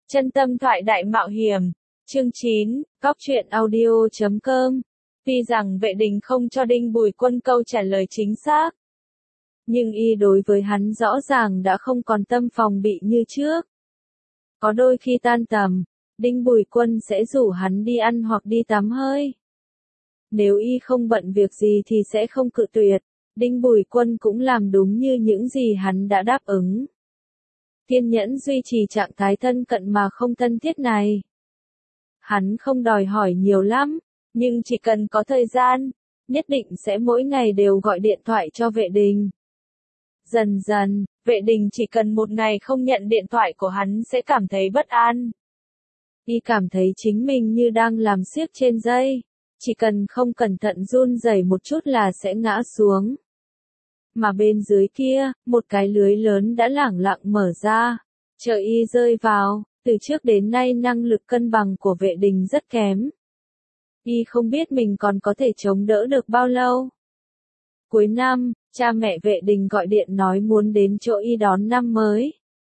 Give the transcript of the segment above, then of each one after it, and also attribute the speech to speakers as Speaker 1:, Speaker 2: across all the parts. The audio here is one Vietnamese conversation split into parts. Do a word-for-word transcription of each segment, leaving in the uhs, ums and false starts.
Speaker 1: Chân tâm thoại đại mạo hiểm, chương chín, cóc truyện audio chấm com. Tuy rằng Vệ Đình không cho Đinh Bùi Quân câu trả lời chính xác, nhưng y đối với hắn rõ ràng đã không còn tâm phòng bị như trước. Có đôi khi tan tầm, Đinh Bùi Quân sẽ rủ hắn đi ăn hoặc đi tắm hơi. Nếu y không bận việc gì thì sẽ không cự tuyệt, Đinh Bùi Quân cũng làm đúng như những gì hắn đã đáp ứng. Kiên nhẫn duy trì trạng thái thân cận mà không thân thiết này. Hắn không đòi hỏi nhiều lắm, nhưng chỉ cần có thời gian, nhất định sẽ mỗi ngày đều gọi điện thoại cho Vệ Đình. Dần dần, Vệ Đình chỉ cần một ngày không nhận điện thoại của hắn sẽ cảm thấy bất an. Y cảm thấy chính mình như đang làm xiếc trên dây, chỉ cần không cẩn thận run rẩy một chút là sẽ ngã xuống. Mà bên dưới kia, một cái lưới lớn đã lẳng lặng mở ra, chờ y rơi vào. Từ trước đến nay năng lực cân bằng của Vệ Đình rất kém. Y không biết mình còn có thể chống đỡ được bao lâu. Cuối năm, cha mẹ Vệ Đình gọi điện nói muốn đến chỗ y đón năm mới.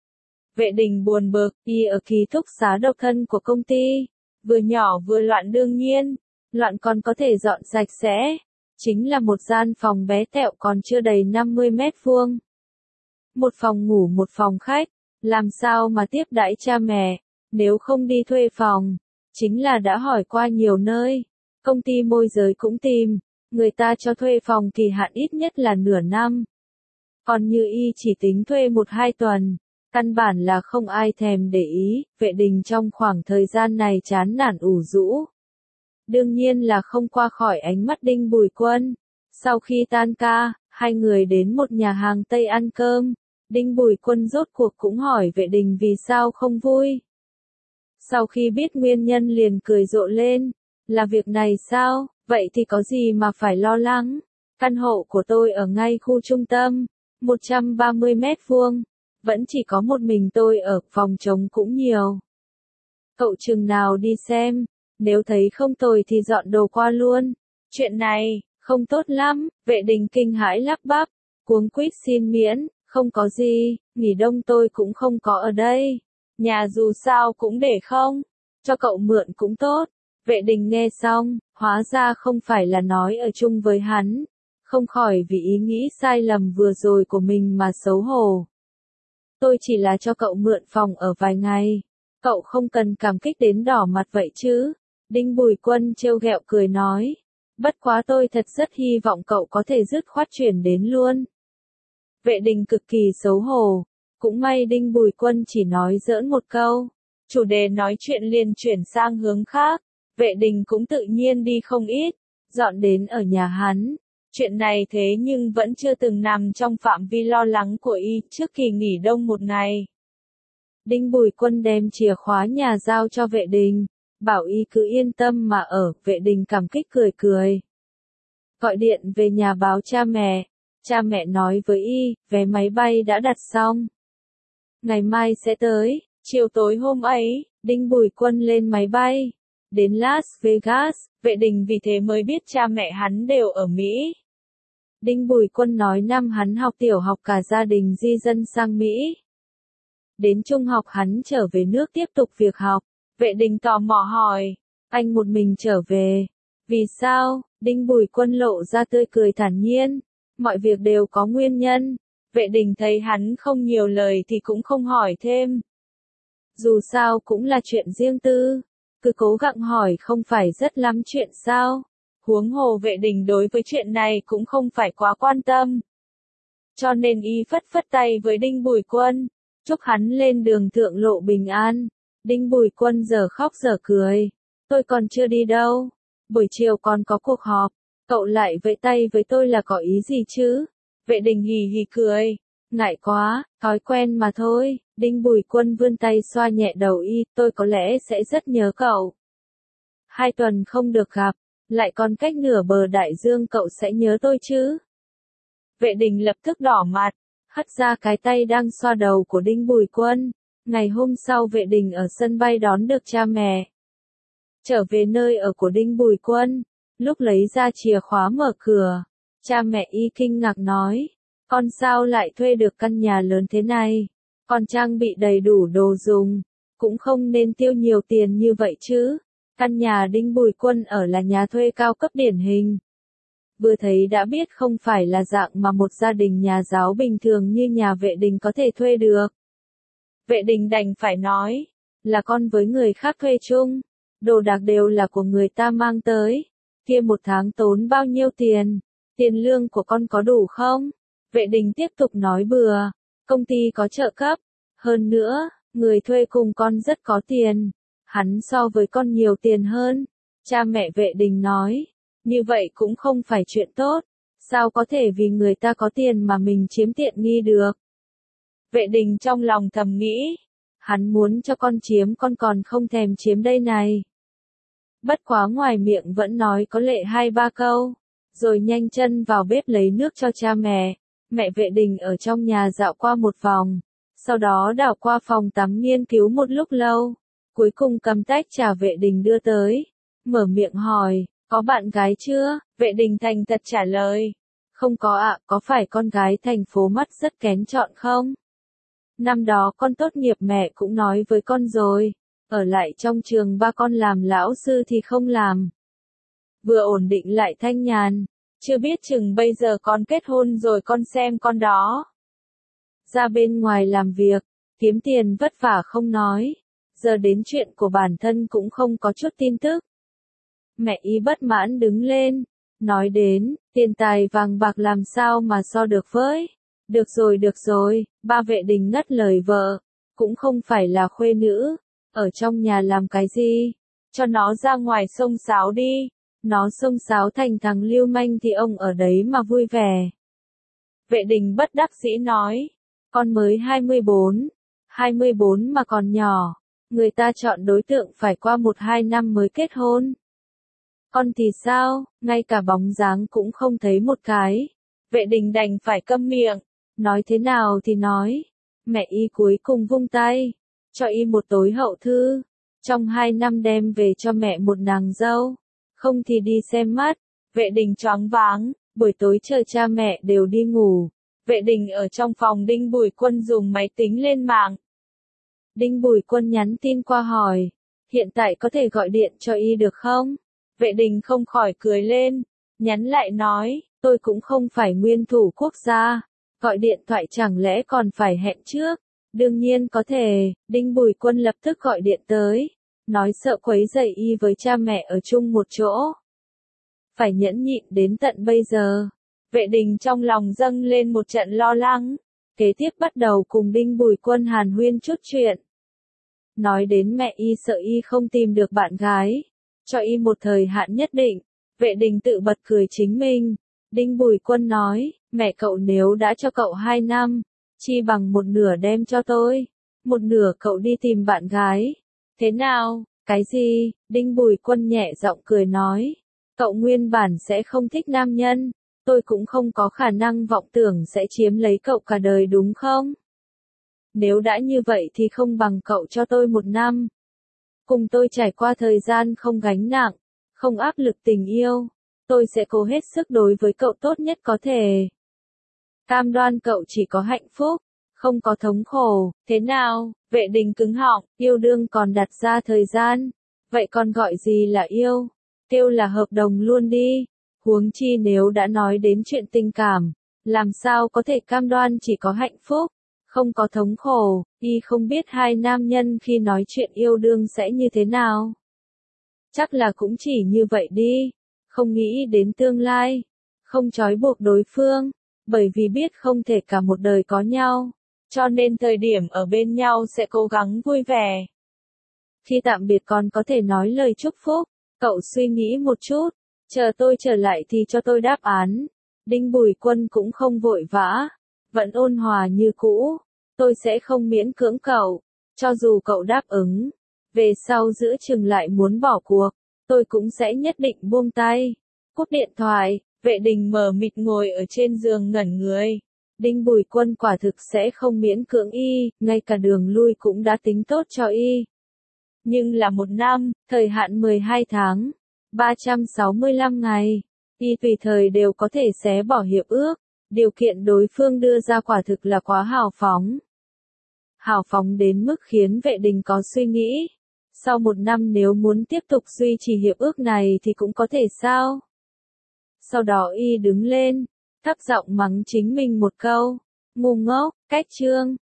Speaker 1: Vệ Đình buồn bực, y ở ký túc xá độc thân của công ty, vừa nhỏ vừa loạn đương nhiên, loạn còn có thể dọn sạch sẽ. Chính là một gian phòng bé tẹo còn chưa đầy năm mươi mét vuông. Một phòng ngủ một phòng khách, làm sao mà tiếp đãi cha mẹ, nếu không đi thuê phòng, chính là đã hỏi qua nhiều nơi, công ty môi giới cũng tìm, người ta cho thuê phòng kỳ hạn ít nhất là nửa năm. Còn như y chỉ tính thuê một hai tuần, căn bản là không ai thèm để ý. Vệ Đình trong khoảng thời gian này chán nản ủ rũ. Đương nhiên là không qua khỏi ánh mắt Đinh Bùi Quân. Sau khi tan ca, hai người đến một nhà hàng Tây ăn cơm. Đinh Bùi Quân rốt cuộc cũng hỏi Vệ Đình vì sao không vui. Sau khi biết nguyên nhân liền cười rộ lên. Là việc này sao? Vậy thì có gì mà phải lo lắng? Căn hộ của tôi ở ngay khu trung tâm, một trăm ba mươi mét vuông. Vẫn chỉ có một mình tôi ở, phòng trống cũng nhiều. Cậu chừng nào đi xem, nếu thấy không tồi thì dọn đồ qua luôn. Chuyện này, không tốt lắm. Vệ Đình kinh hãi lắp bắp, cuống quýt xin miễn. Không có gì, nghỉ đông tôi cũng không có ở đây. Nhà dù sao cũng để không, cho cậu mượn cũng tốt. Vệ Đình nghe xong, hóa ra không phải là nói ở chung với hắn. Không khỏi vì ý nghĩ sai lầm vừa rồi của mình mà xấu hổ. Tôi chỉ là cho cậu mượn phòng ở vài ngày. Cậu không cần cảm kích đến đỏ mặt vậy chứ. Đinh Bùi Quân trêu ghẹo cười nói. Bất quá tôi thật rất hy vọng cậu có thể dứt khoát chuyển đến luôn. Vệ Đình cực kỳ xấu hổ, cũng may Đinh Bùi Quân chỉ nói giỡn một câu, chủ đề nói chuyện liền chuyển sang hướng khác, Vệ Đình cũng tự nhiên đi không ít, dọn đến ở nhà hắn. Chuyện này thế nhưng vẫn chưa từng nằm trong phạm vi lo lắng của y trước kỳ nghỉ đông một ngày. Đinh Bùi Quân đem chìa khóa nhà giao cho Vệ Đình, bảo y cứ yên tâm mà ở. Vệ Đình cảm kích cười cười. Gọi điện về nhà báo cha mẹ. Cha mẹ nói với y, vé máy bay đã đặt xong. Ngày mai sẽ tới. Chiều tối hôm ấy, Đinh Bùi Quân lên máy bay. Đến Las Vegas, Vệ Đình vì thế mới biết cha mẹ hắn đều ở Mỹ. Đinh Bùi Quân nói năm hắn học tiểu học cả gia đình di dân sang Mỹ. Đến trung học hắn trở về nước tiếp tục việc học. Vệ Đình tò mò hỏi, anh một mình trở về. Vì sao? Đinh Bùi Quân lộ ra tươi cười thản nhiên. Mọi việc đều có nguyên nhân. Vệ Đình thấy hắn không nhiều lời thì cũng không hỏi thêm. Dù sao cũng là chuyện riêng tư. Cứ cố gắng hỏi không phải rất lắm chuyện sao. Huống hồ Vệ Đình đối với chuyện này cũng không phải quá quan tâm. Cho nên y phất phất tay với Đinh Bùi Quân. Chúc hắn lên đường thượng lộ bình an. Đinh Bùi Quân giờ khóc giờ cười. Tôi còn chưa đi đâu. Buổi chiều còn có cuộc họp. Cậu lại vẫy tay với tôi là có ý gì chứ? Vệ Đình hì hì cười. Ngại quá, thói quen mà thôi. Đinh Bùi Quân vươn tay xoa nhẹ đầu y. Tôi có lẽ sẽ rất nhớ cậu. Hai tuần không được gặp, lại còn cách nửa bờ đại dương, cậu sẽ nhớ tôi chứ? Vệ Đình lập tức đỏ mặt, hất ra cái tay đang xoa đầu của Đinh Bùi Quân. Ngày hôm sau Vệ Đình ở sân bay đón được cha mẹ. Trở về nơi ở của Đinh Bùi Quân. Lúc lấy ra chìa khóa mở cửa, cha mẹ y kinh ngạc nói, con sao lại thuê được căn nhà lớn thế này, con trang bị đầy đủ đồ dùng, cũng không nên tiêu nhiều tiền như vậy chứ. Căn nhà Đinh Bùi Quân ở là nhà thuê cao cấp điển hình. Vừa thấy đã biết không phải là dạng mà một gia đình nhà giáo bình thường như nhà Vệ Đình có thể thuê được. Vệ Đình đành phải nói, là con với người khác thuê chung, đồ đạc đều là của người ta mang tới, kia một tháng tốn bao nhiêu tiền, tiền lương của con có đủ không? Vệ Đình tiếp tục nói bừa, công ty có trợ cấp, hơn nữa, người thuê cùng con rất có tiền, hắn so với con nhiều tiền hơn. Cha mẹ Vệ Đình nói, như vậy cũng không phải chuyện tốt, sao có thể vì người ta có tiền mà mình chiếm tiện nghi được. Vệ Đình trong lòng thầm nghĩ, hắn muốn cho con chiếm con còn không thèm chiếm đây này. Bất quá ngoài miệng vẫn nói có lệ hai ba câu, rồi nhanh chân vào bếp lấy nước cho cha mẹ. Mẹ Vệ Đình ở trong nhà dạo qua một vòng, sau đó đảo qua phòng tắm nghiên cứu một lúc lâu, cuối cùng cầm tách trà Vệ Đình đưa tới, mở miệng hỏi, có bạn gái chưa? Vệ Đình thành thật trả lời, không có ạ, có phải con gái thành phố mắt rất kén chọn không? Năm đó con tốt nghiệp mẹ cũng nói với con rồi, ở lại trong trường ba con làm lão sư thì không làm. Vừa ổn định lại thanh nhàn, chưa biết chừng bây giờ con kết hôn rồi con xem con đó. Ra bên ngoài làm việc, kiếm tiền vất vả không nói, giờ đến chuyện của bản thân cũng không có chút tin tức. Mẹ Y bất mãn đứng lên, nói đến, tiền tài vàng bạc làm sao mà so được với. Được rồi được rồi, ba Vệ Đình ngắt lời vợ, cũng không phải là khuê nữ, ở trong nhà làm cái gì, cho nó ra ngoài xông xáo đi, nó xông xáo thành thằng lưu manh thì ông ở đấy mà vui vẻ. Vệ Đình bất đắc dĩ nói, con mới hai mươi bốn, hai mươi bốn mà còn nhỏ, người ta chọn đối tượng phải qua một hai năm mới kết hôn. Con thì sao, ngay cả bóng dáng cũng không thấy một cái. Vệ Đình đành phải câm miệng, nói thế nào thì nói. Mẹ Y cuối cùng vung tay, cho Y một tối hậu thư, trong hai năm đem về cho mẹ một nàng dâu, không thì đi xem mắt. Vệ Đình choáng váng, buổi tối chờ cha mẹ đều đi ngủ. Vệ Đình ở trong phòng Đinh Bùi Quân dùng máy tính lên mạng. Đinh Bùi Quân nhắn tin qua hỏi, hiện tại có thể gọi điện cho Y được không? Vệ Đình không khỏi cười lên, nhắn lại nói, tôi cũng không phải nguyên thủ quốc gia, gọi điện thoại chẳng lẽ còn phải hẹn trước? Đương nhiên có thể. Đinh Bùi Quân lập tức gọi điện tới, nói sợ quấy rầy Y với cha mẹ ở chung một chỗ. Phải nhẫn nhịn đến tận bây giờ. Vệ Đình trong lòng dâng lên một trận lo lắng, kế tiếp bắt đầu cùng Đinh Bùi Quân hàn huyên chút chuyện. Nói đến mẹ Y sợ Y không tìm được bạn gái, cho Y một thời hạn nhất định. Vệ Đình tự bật cười chính mình. Đinh Bùi Quân nói, mẹ cậu nếu đã cho cậu hai năm, chi bằng một nửa đem cho tôi, một nửa cậu đi tìm bạn gái. Thế nào? Cái gì? Đinh Bùi Quân nhẹ giọng cười nói, cậu nguyên bản sẽ không thích nam nhân, tôi cũng không có khả năng vọng tưởng sẽ chiếm lấy cậu cả đời đúng không? Nếu đã như vậy thì không bằng cậu cho tôi một năm. Cùng tôi trải qua thời gian không gánh nặng, không áp lực tình yêu, tôi sẽ cố hết sức đối với cậu tốt nhất có thể. Cam đoan cậu chỉ có hạnh phúc, không có thống khổ. Thế nào? Vệ Đình cứng họng, yêu đương còn đặt ra thời gian, vậy còn gọi gì là yêu? Kêu là hợp đồng luôn đi. Huống chi nếu đã nói đến chuyện tình cảm, làm sao có thể cam đoan chỉ có hạnh phúc, không có thống khổ. Y không biết hai nam nhân khi nói chuyện yêu đương sẽ như thế nào. Chắc là cũng chỉ như vậy đi, không nghĩ đến tương lai, không trói buộc đối phương, bởi vì biết không thể cả một đời có nhau, cho nên thời điểm ở bên nhau sẽ cố gắng vui vẻ. Khi tạm biệt còn có thể nói lời chúc phúc, cậu suy nghĩ một chút, chờ tôi trở lại thì cho tôi đáp án. Đinh Bùi Quân cũng không vội vã, vẫn ôn hòa như cũ, tôi sẽ không miễn cưỡng cậu, cho dù cậu đáp ứng, về sau giữa chừng lại muốn bỏ cuộc, tôi cũng sẽ nhất định buông tay. Cúp điện thoại, Vệ Đình mờ mịt ngồi ở trên giường ngẩn người. Đinh Bùi Quân quả thực sẽ không miễn cưỡng Y, ngay cả đường lui cũng đã tính tốt cho Y. Nhưng là một năm, thời hạn mười hai tháng, ba trăm sáu mươi lăm ngày, Y tùy thời đều có thể xé bỏ hiệp ước, điều kiện đối phương đưa ra quả thực là quá hào phóng. hào phóng đến mức khiến vệ đình có suy nghĩ. Sau một năm nếu muốn tiếp tục duy trì hiệp ước này thì cũng có thể sao? Sau đó y đứng lên, thấp giọng mắng chính mình một câu. Ngu ngốc, cách chương.